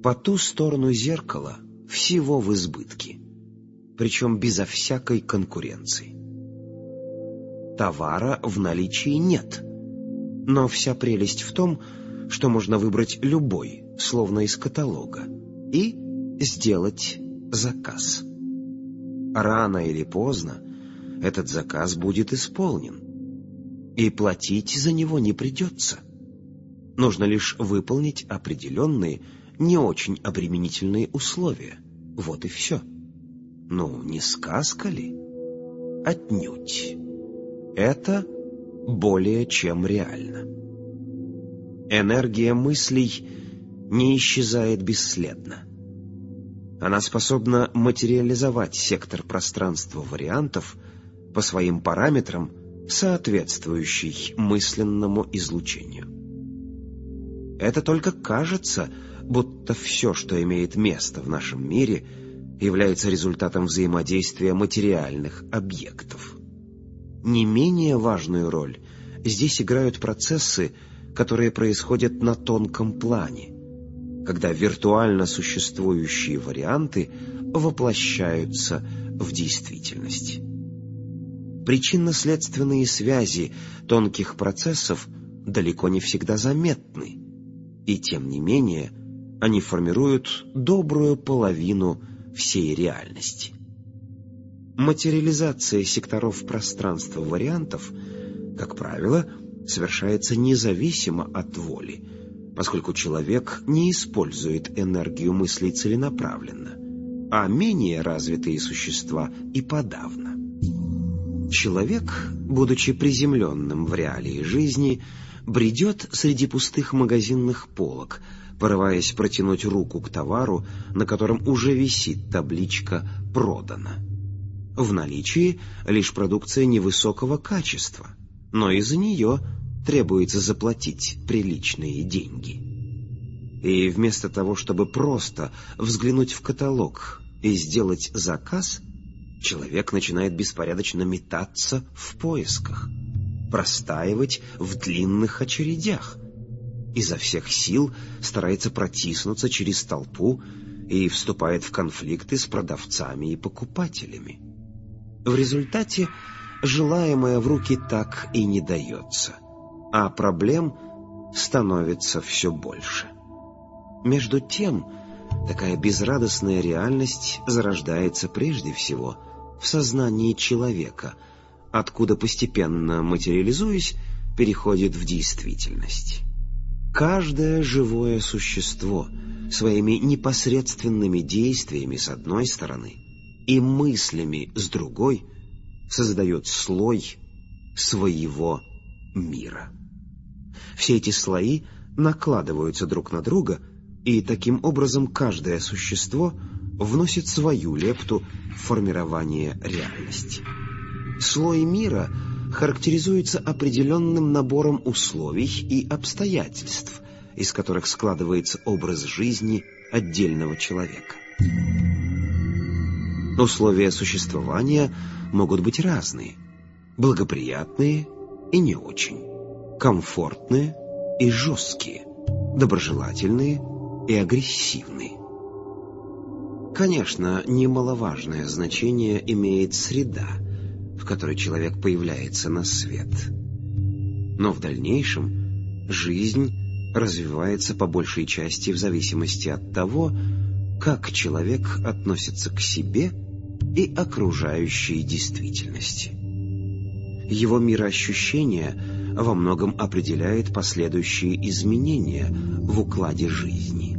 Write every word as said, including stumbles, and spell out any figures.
По ту сторону зеркала всего в избытке, причем безо всякой конкуренции. Товара в наличии нет, но вся прелесть в том, что можно выбрать любой, словно из каталога, и сделать заказ. Рано или поздно этот заказ будет исполнен, и платить за него не придется. Нужно лишь выполнить определенные, не очень обременительные условия. Вот и все. Ну, не сказка ли? Отнюдь. Это более чем реально. Энергия мыслей не исчезает бесследно. Она способна материализовать сектор пространства вариантов по своим параметрам, соответствующий мысленному излучению. Это только кажется, будто все, что имеет место в нашем мире, является результатом взаимодействия материальных объектов. Не менее важную роль здесь играют процессы, которые происходят на тонком плане, когда виртуально существующие варианты воплощаются в действительность. Причинно-следственные связи тонких процессов далеко не всегда заметны, и тем не менее они формируют добрую половину всей реальности. Материализация секторов пространства вариантов, как правило, совершается независимо от воли, поскольку человек не использует энергию мыслей целенаправленно, а менее развитые существа и подавно. Человек, будучи приземленным в реалии жизни, бредет среди пустых магазинных полок, порываясь протянуть руку к товару, на котором уже висит табличка «Продано». В наличии лишь продукция невысокого качества, но и за нее требуется заплатить приличные деньги. И вместо того, чтобы просто взглянуть в каталог и сделать заказ, человек начинает беспорядочно метаться в поисках, простаивать в длинных очередях, изо всех сил старается протиснуться через толпу и вступает в конфликты с продавцами и покупателями. В результате желаемое в руки так и не дается, а проблем становится все больше. Между тем, такая безрадостная реальность зарождается прежде всего в сознании человека, откуда постепенно материализуясь, переходит в действительность. Каждое живое существо своими непосредственными действиями с одной стороны и мыслями с другой создает слой своего мира. Все эти слои накладываются друг на друга, и таким образом каждое существо вносит свою лепту в формирование реальности. Слой мира характеризуется определенным набором условий и обстоятельств, из которых складывается образ жизни отдельного человека. Условия существования могут быть разные: благоприятные и не очень, комфортные и жесткие, доброжелательные и агрессивные. Конечно, немаловажное значение имеет среда, в которой человек появляется на свет. Но в дальнейшем жизнь развивается по большей части в зависимости от того, как человек относится к себе и окружающей действительности. Его мироощущение во многом определяет последующие изменения в укладе жизни.